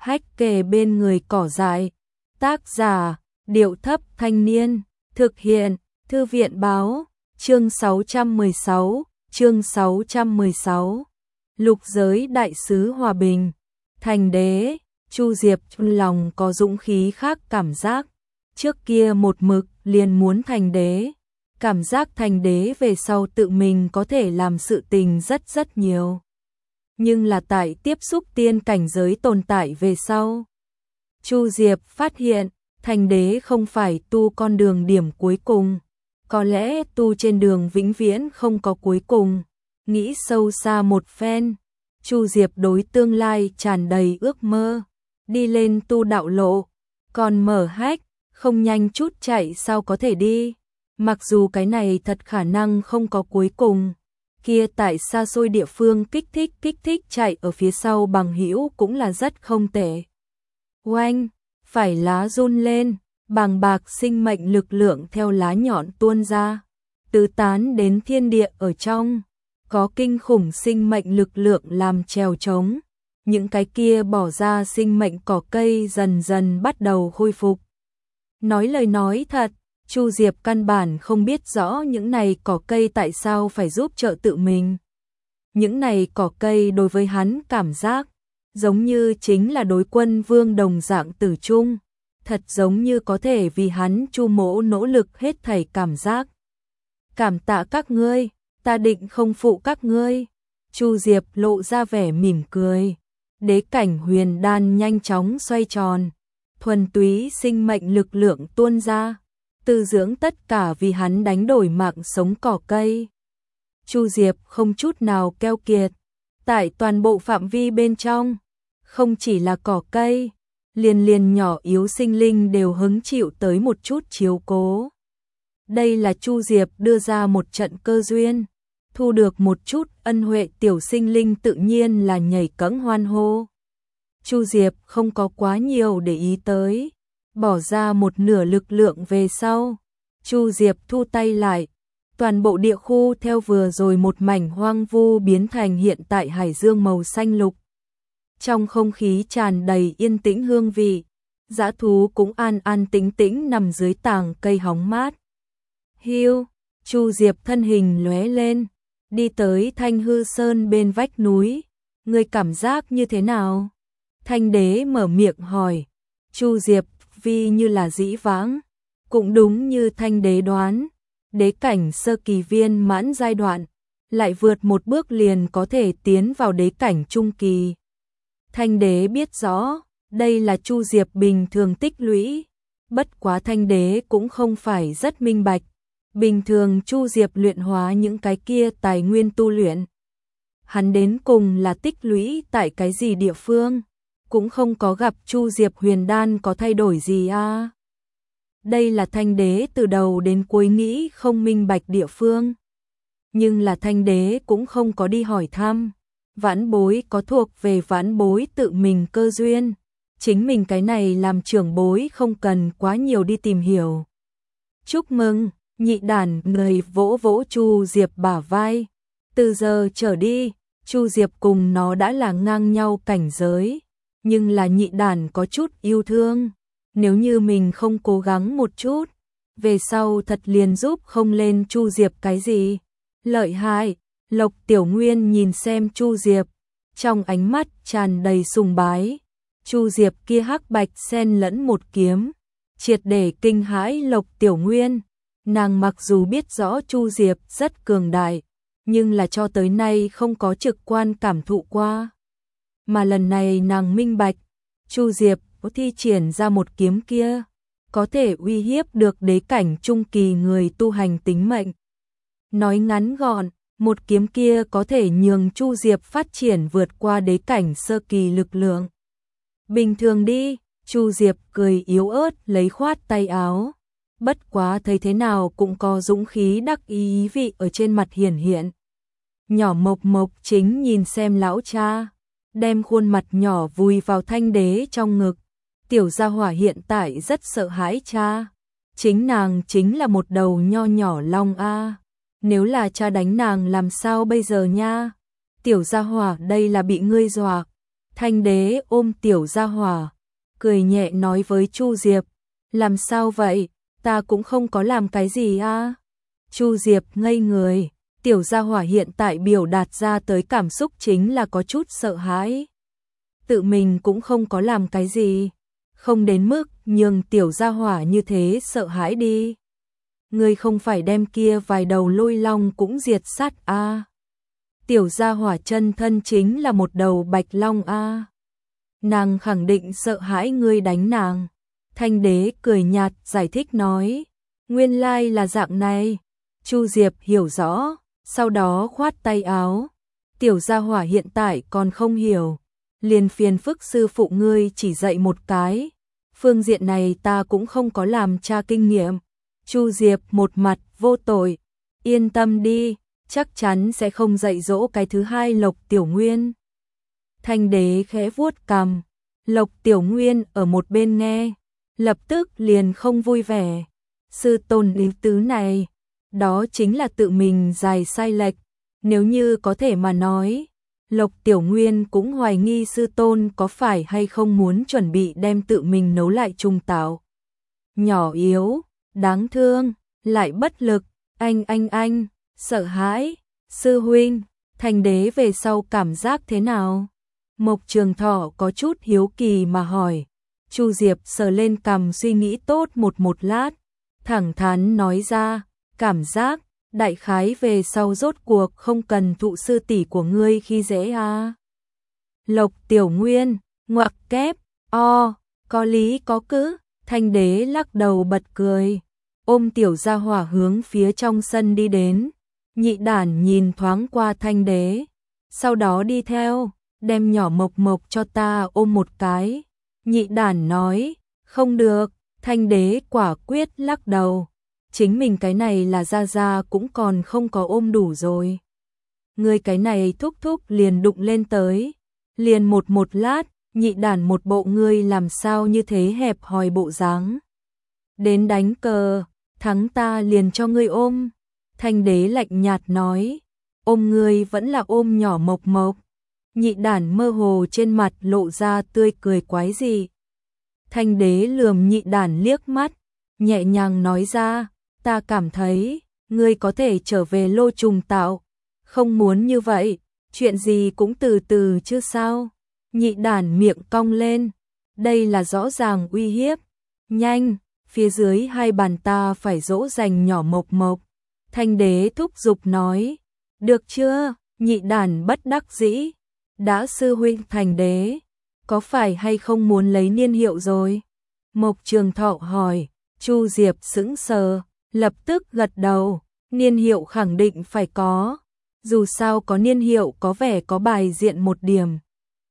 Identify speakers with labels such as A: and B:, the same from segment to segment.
A: hách kề bên người cỏ dại. Tác giả, Điệu Thấp Thanh Niên. Thực hiện, Thư viện Báo. Chương 616. Lục giới đại sứ hòa bình. Thành đế. Chu Diệp lòng có dũng khí khác cảm giác. Trước kia một mực liền muốn thành đế. Cảm giác thành đế về sau tự mình có thể làm sự tình rất nhiều. Nhưng là tại tiếp xúc tiên cảnh giới tồn tại về sau. Chu Diệp phát hiện, thành đế không phải tu con đường điểm cuối cùng. Có lẽ tu trên đường vĩnh viễn không có cuối cùng. Nghĩ sâu xa một phen, Chu Diệp đối tương lai tràn đầy ước mơ. Đi lên tu đạo lộ, còn mở hách, không nhanh chút chạy sao có thể đi. Mặc dù cái này thật khả năng không có cuối cùng. Kia tại xa xôi địa phương kích thích chạy ở phía sau bằng hữu cũng là rất không tệ. Oanh, phải lá run lên, bàng bạc sinh mệnh lực lượng theo lá nhọn tuôn ra, tứ tán đến thiên địa ở trong, có kinh khủng sinh mệnh lực lượng làm trèo trống. Những cái kia bỏ ra sinh mệnh cỏ cây dần dần bắt đầu khôi phục. Nói lời nói thật, Chu Diệp căn bản không biết rõ những này cỏ cây tại sao phải giúp trợ tự mình. Những này cỏ cây đối với hắn cảm giác, giống như chính là đối Quân Vương đồng dạng tử chung, thật giống như có thể vì hắn Chu Mỗ nỗ lực hết thảy cảm giác. Cảm tạ các ngươi, ta định không phụ các ngươi. Chu Diệp lộ ra vẻ mỉm cười. Đế cảnh huyền đan nhanh chóng xoay tròn, thuần túy sinh mệnh lực lượng tuôn ra, tư dưỡng tất cả vì hắn đánh đổi mạng sống cỏ cây. Chu Diệp không chút nào keo kiệt, tại toàn bộ phạm vi bên trong, không chỉ là cỏ cây, liền nhỏ yếu sinh linh đều hứng chịu tới một chút chiếu cố. Đây là Chu Diệp đưa ra một trận cơ duyên, thu được một chút ân huệ, tiểu sinh linh tự nhiên là nhảy cẫng hoan hô. Chu Diệp không có quá nhiều để ý tới, bỏ ra một nửa lực lượng về sau. Chu Diệp thu tay lại, toàn bộ địa khu theo vừa rồi một mảnh hoang vu biến thành hiện tại hải dương màu xanh lục. Trong không khí tràn đầy yên tĩnh hương vị, dã thú cũng an an tĩnh tĩnh nằm dưới tàng cây hóng mát. Hiu, Chu Diệp thân hình lóe lên, đi tới Thanh Hư Sơn bên vách núi. Ngươi cảm giác như thế nào? Thanh đế mở miệng hỏi. Chu Diệp vi như là dĩ vãng, cũng đúng như thanh đế đoán, đế cảnh sơ kỳ viên mãn giai đoạn, lại vượt một bước liền có thể tiến vào đế cảnh trung kỳ. Thanh đế biết rõ, đây là Chu Diệp bình thường tích lũy, bất quá thanh đế cũng không phải rất minh bạch. Bình thường Chu Diệp luyện hóa những cái kia tài nguyên tu luyện, hắn đến cùng là tích lũy tại cái gì địa phương, cũng không có gặp Chu Diệp huyền đan có thay đổi gì a. Đây là thanh đế từ đầu đến cuối nghĩ không minh bạch địa phương. Nhưng là thanh đế cũng không có đi hỏi thăm, vãn bối có thuộc về vãn bối tự mình cơ duyên, chính mình cái này làm trưởng bối không cần quá nhiều đi tìm hiểu. Chúc mừng. Nhị đàn người vỗ vỗ Chu Diệp bả vai. Từ giờ trở đi, Chu Diệp cùng nó đã là ngang nhau cảnh giới, nhưng là nhị đàn có chút yêu thương. Nếu như mình không cố gắng một chút, về sau thật liền giúp không lên Chu Diệp cái gì. Lợi hại, Lộc Tiểu Nguyên nhìn xem Chu Diệp, trong ánh mắt tràn đầy sùng bái. Chu Diệp kia hắc bạch xen lẫn một kiếm, triệt để kinh hãi Lộc Tiểu Nguyên. Nàng mặc dù biết rõ Chu Diệp rất cường đại, nhưng là cho tới nay không có trực quan cảm thụ qua. Mà lần này nàng minh bạch, Chu Diệp có thi triển ra một kiếm kia, có thể uy hiếp được đế cảnh trung kỳ người tu hành tính mệnh. Nói ngắn gọn, một kiếm kia có thể nhường Chu Diệp phát triển vượt qua đế cảnh sơ kỳ lực lượng. Bình thường đi, Chu Diệp cười yếu ớt lấy khoát tay áo. Bất quá thấy thế nào cũng có dũng khí đắc ý vị ở trên mặt hiển hiện. Nhỏ Mộc Mộc chính nhìn xem lão cha, đem khuôn mặt nhỏ vùi vào thanh đế trong ngực. Tiểu gia hỏa hiện tại rất sợ hãi cha. Chính nàng chính là một đầu nho nhỏ long a. Nếu là cha đánh nàng làm sao bây giờ nha? Tiểu gia hỏa đây là bị ngươi dọa. Thanh đế ôm tiểu gia hỏa, cười nhẹ nói với Chu Diệp, làm sao vậy, ta cũng không có làm cái gì a. Chu Diệp ngây người, tiểu gia hỏa hiện tại biểu đạt ra tới cảm xúc chính là có chút sợ hãi. Tự mình cũng không có làm cái gì, không đến mức nhường tiểu gia hỏa như thế sợ hãi đi. Ngươi không phải đem kia vài đầu lôi long cũng diệt sát a. Tiểu gia hỏa chân thân chính là một đầu bạch long a. Nàng khẳng định sợ hãi ngươi đánh nàng. Thanh đế cười nhạt giải thích nói, nguyên lai là dạng này. Chu Diệp hiểu rõ, sau đó khoát tay áo. Tiểu gia hỏa hiện tại còn không hiểu, liền phiền phức sư phụ ngươi chỉ dạy một cái. Phương diện này ta cũng không có làm cha kinh nghiệm. Chu Diệp một mặt vô tội, yên tâm đi, chắc chắn sẽ không dạy dỗ cái thứ hai Lộc Tiểu Nguyên. Thanh đế khẽ vuốt cằm, Lộc Tiểu Nguyên ở một bên nghe, lập tức liền không vui vẻ. Sư tôn ý tứ này, đó chính là tự mình dài sai lệch. Nếu như có thể mà nói, Lộc Tiểu Nguyên cũng hoài nghi sư tôn có phải hay không muốn chuẩn bị đem tự mình nấu lại trung tạo. Nhỏ yếu, đáng thương, lại bất lực, anh, sợ hãi, sư huynh, Thanh đế về sau cảm giác thế nào? Mộc Trường Thọ có chút hiếu kỳ mà hỏi. Chu Diệp sờ lên cằm suy nghĩ tốt một lát, thẳng thắn nói ra, cảm giác, đại khái về sau rốt cuộc không cần thụ sư tỷ của ngươi khi dễ a. Lộc Tiểu Nguyên, ngoặc kép, có lý có cứ, Thanh đế lắc đầu bật cười, ôm tiểu gia hỏa hướng phía trong sân đi đến. Nhị đản nhìn thoáng qua Thanh đế, sau đó đi theo, đem nhỏ Mộc Mộc cho ta ôm một cái. Nhị đản nói, không được, Thanh đế quả quyết lắc đầu. Chính mình cái này là gia gia cũng còn không có ôm đủ rồi. Người cái này thúc thúc liền đụng lên tới. Liền một lát, nhị đản một bộ ngươi làm sao như thế hẹp hòi bộ dáng. Đến đánh cờ, thắng ta liền cho ngươi ôm. Thanh đế lạnh nhạt nói, ôm ngươi vẫn là ôm nhỏ Mộc Mộc. Nhị đản mơ hồ trên mặt lộ ra tươi cười quái dị. Thanh đế lườm nhị đản liếc mắt, nhẹ nhàng nói ra, ta cảm thấy, ngươi có thể trở về Lô Trùng Tạo. Không muốn như vậy, chuyện gì cũng từ từ chứ sao. Nhị đản miệng cong lên, đây là rõ ràng uy hiếp. Nhanh, phía dưới hai bàn ta phải dỗ dành nhỏ Mộc Mộc. Thanh đế thúc giục nói, được chưa? Nhị đản bất đắc dĩ, đã sư huynh Thanh đế, có phải hay không muốn lấy niên hiệu rồi? Mộc Trường Thọ hỏi. Chu Diệp sững sờ, lập tức gật đầu, niên hiệu khẳng định phải có, dù sao có niên hiệu có vẻ có bài diện một điểm.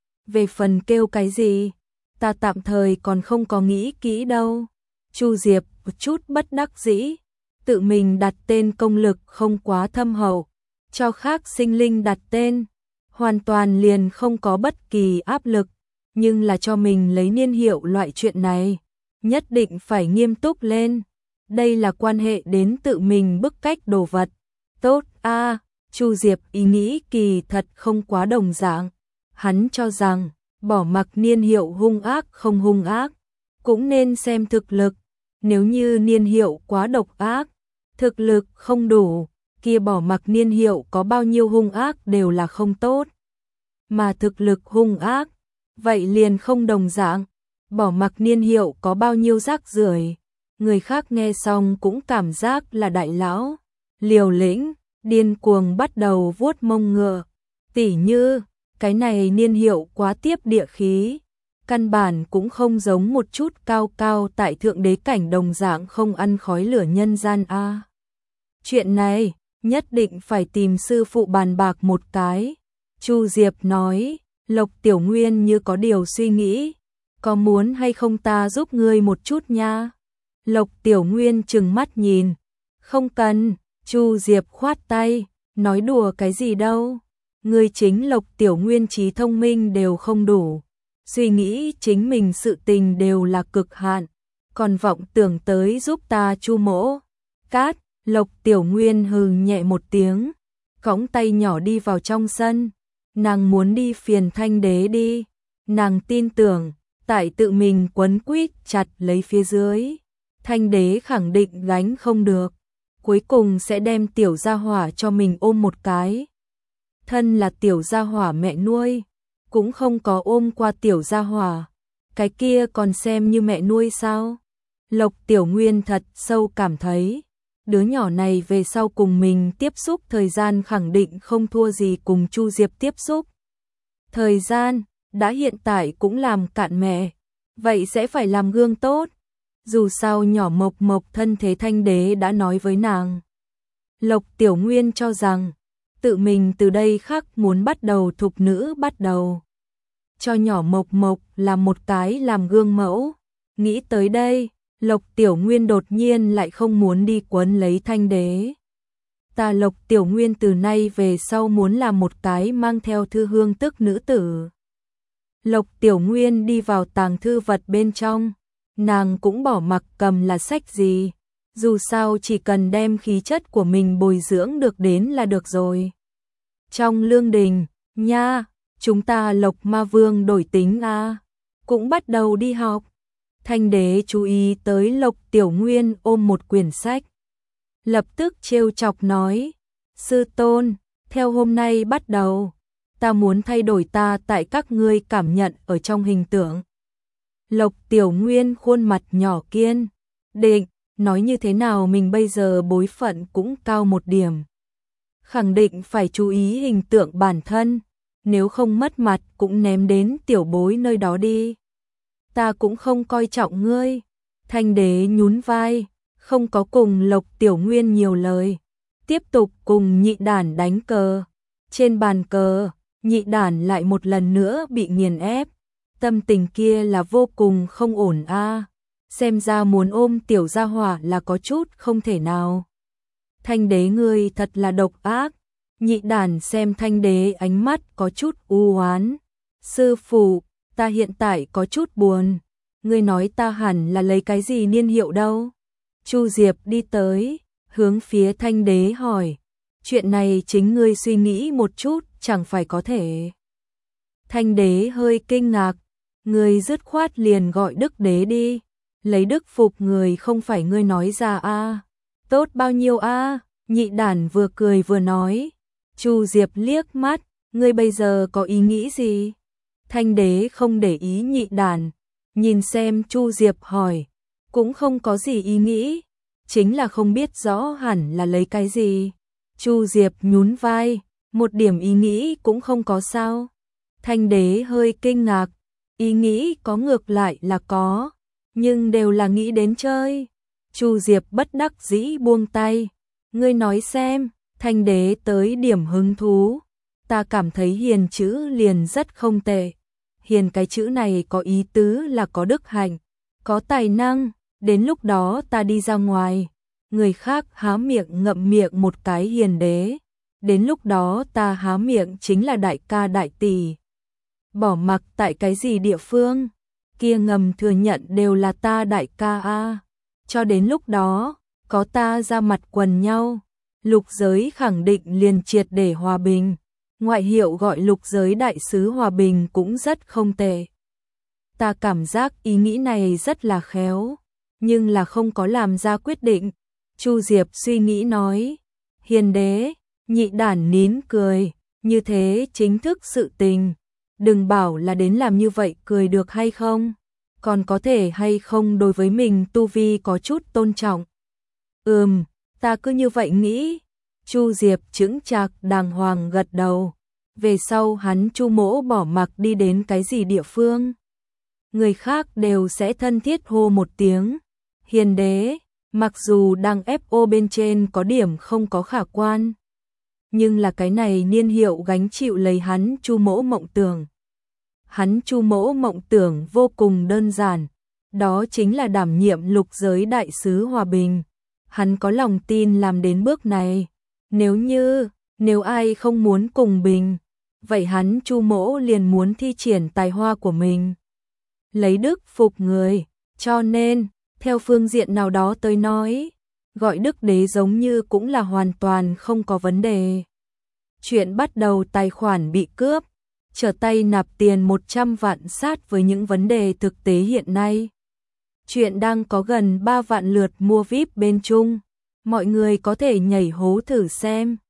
A: Về phần kêu cái gì, ta tạm thời còn không có nghĩ kỹ đâu. Chu Diệp một chút bất đắc dĩ, tự mình đặt tên công lực không quá thâm hậu, cho khác sinh linh đặt tên, hoàn toàn liền không có bất kỳ áp lực, nhưng là cho mình lấy niên hiệu loại chuyện này, nhất định phải nghiêm túc lên. Đây là quan hệ đến tự mình bức cách đồ vật. Tốt a, Chu Diệp ý nghĩ kỳ thật không quá đồng dạng. Hắn cho rằng, bỏ mặc niên hiệu hung ác không hung ác, cũng nên xem thực lực. Nếu như niên hiệu quá độc ác, thực lực không đủ, kia bỏ mặc niên hiệu có bao nhiêu hung ác đều là không tốt. Mà thực lực hung ác, vậy liền không đồng dạng. Bỏ mặc niên hiệu có bao nhiêu rác rưởi, người khác nghe xong cũng cảm giác là đại lão, liều lĩnh, điên cuồng bắt đầu vuốt mông ngựa. Tỉ như, cái này niên hiệu quá tiếp địa khí, căn bản cũng không giống một chút cao cao tại thượng đế cảnh đồng dạng không ăn khói lửa nhân gian a. Chuyện này, nhất định phải tìm sư phụ bàn bạc một cái. Chu Diệp nói, Lộc Tiểu Nguyên như có điều suy nghĩ. Có muốn hay không ta giúp ngươi một chút nha? Lộc Tiểu Nguyên trừng mắt nhìn. Không cần, Chu Diệp khoát tay, nói đùa cái gì đâu. Ngươi chính Lộc Tiểu Nguyên trí thông minh đều không đủ. Suy nghĩ chính mình sự tình đều là cực hạn. Còn vọng tưởng tới giúp ta chu mỗ. Cát, Lộc Tiểu Nguyên hừ nhẹ một tiếng. Cõng tay nhỏ đi vào trong sân. Nàng muốn đi phiền Thanh đế đi. Nàng tin tưởng, tại tự mình quấn quýt chặt lấy phía dưới, Thanh đế khẳng định gánh không được, cuối cùng sẽ đem tiểu gia hỏa cho mình ôm một cái. Thân là tiểu gia hỏa mẹ nuôi, cũng không có ôm qua tiểu gia hỏa, cái kia còn xem như mẹ nuôi sao? Lộc Tiểu Nguyên thật sâu cảm thấy, đứa nhỏ này về sau cùng mình tiếp xúc thời gian khẳng định không thua gì cùng Chu Diệp tiếp xúc. Thời gian, đã hiện tại cũng làm cạn mẹ, vậy sẽ phải làm gương tốt. Dù sao nhỏ Mộc Mộc thân thế Thanh đế đã nói với nàng. Lộc Tiểu Nguyên cho rằng, tự mình từ đây khắc muốn bắt đầu thục nữ bắt đầu. Cho nhỏ Mộc Mộc là một cái làm gương mẫu. Nghĩ tới đây, Lộc Tiểu Nguyên đột nhiên lại không muốn đi quấn lấy Thanh đế. Ta Lộc Tiểu Nguyên từ nay về sau muốn làm một cái mang theo thư hương tức nữ tử. Lộc Tiểu Nguyên đi vào tàng thư vật bên trong, nàng cũng bỏ mặc cầm là sách gì, dù sao chỉ cần đem khí chất của mình bồi dưỡng được đến là được rồi. Trong lương đình, nha, chúng ta Lộc Ma Vương đổi tính a, cũng bắt đầu đi học. Thanh đế chú ý tới Lộc Tiểu Nguyên ôm một quyển sách, lập tức trêu chọc nói, sư tôn, theo hôm nay bắt đầu, ta muốn thay đổi ta tại các ngươi cảm nhận ở trong hình tượng. Lộc Tiểu Nguyên khuôn mặt nhỏ kiên định, nói như thế nào mình bây giờ bối phận cũng cao một điểm. Khẳng định phải chú ý hình tượng bản thân, nếu không mất mặt cũng ném đến tiểu bối nơi đó đi. Ta cũng không coi trọng ngươi. Thanh đế nhún vai, không có cùng Lộc Tiểu Nguyên nhiều lời, tiếp tục cùng nhị đản đánh cờ. Trên bàn cờ, nhị đản lại một lần nữa bị nghiền ép, tâm tình kia là vô cùng không ổn a. Xem ra muốn ôm tiểu gia hỏa là có chút không thể nào. Thanh đế ngươi thật là độc ác. Nhị đản xem Thanh đế ánh mắt có chút u oán. Sư phụ, ta hiện tại có chút buồn. Ngươi nói ta hẳn là lấy cái gì niên hiệu đâu? Chu Diệp đi tới, hướng phía Thanh đế hỏi. Chuyện này chính ngươi suy nghĩ một chút, chẳng phải có thể. Thanh đế hơi kinh ngạc. Ngươi dứt khoát liền gọi Đức đế đi. Lấy đức phục người không phải ngươi nói ra a. Tốt bao nhiêu a? Nhị đản vừa cười vừa nói. Chu Diệp liếc mắt, ngươi bây giờ có ý nghĩ gì? Thanh đế không để ý nhị đản, nhìn xem Chu Diệp hỏi, cũng không có gì ý nghĩ, chính là không biết rõ hẳn là lấy cái gì. Chu Diệp nhún vai, một điểm ý nghĩ cũng không có sao. Thanh đế hơi kinh ngạc, ý nghĩ có ngược lại là có, nhưng đều là nghĩ đến chơi. Chu Diệp bất đắc dĩ buông tay, ngươi nói xem. Thanh đế tới điểm hứng thú, ta cảm thấy hiền chữ liền rất không tệ. Hiền cái chữ này có ý tứ là có đức hạnh, có tài năng, đến lúc đó ta đi ra ngoài, người khác há miệng ngậm miệng một cái hiền đế, đến lúc đó ta há miệng chính là đại ca đại tỷ. Bỏ mặc tại cái gì địa phương, kia ngầm thừa nhận đều là ta đại ca a. Cho đến lúc đó, có ta ra mặt quần nhau, lục giới khẳng định liền triệt để hòa bình. Ngoại hiệu gọi lục giới đại sứ hòa bình cũng rất không tệ. Ta cảm giác ý nghĩ này rất là khéo, nhưng là không có làm ra quyết định. Chu Diệp suy nghĩ nói, hiền đế, nhị đản nín cười, như thế chính thức sự tình. Đừng bảo là đến làm như vậy cười được hay không, còn có thể hay không đối với mình tu vi có chút tôn trọng. Ta cứ như vậy nghĩ. Chu Diệp chững chạc đàng hoàng gật đầu. Về sau hắn Chu mỗ bỏ mặc đi đến cái gì địa phương, người khác đều sẽ thân thiết hô một tiếng hiền đế, mặc dù đang FO bên trên có điểm không có khả quan, nhưng là cái này niên hiệu gánh chịu lấy hắn Chu mỗ mộng tưởng. Hắn Chu mỗ mộng tưởng vô cùng đơn giản, đó chính là đảm nhiệm lục giới đại sứ hòa bình. Hắn có lòng tin làm đến bước này. Nếu ai không muốn cùng bình, vậy hắn Chu mỗ liền muốn thi triển tài hoa của mình, lấy đức phục người. Cho nên, theo phương diện nào đó tới nói, gọi đức đế giống như cũng là hoàn toàn không có vấn đề. Chuyện bắt đầu tài khoản bị cướp, trở tay nạp tiền 100 vạn sát với những vấn đề thực tế hiện nay. Chuyện đang có gần 3 vạn lượt mua VIP bên Trung. Mọi người có thể nhảy hố thử xem.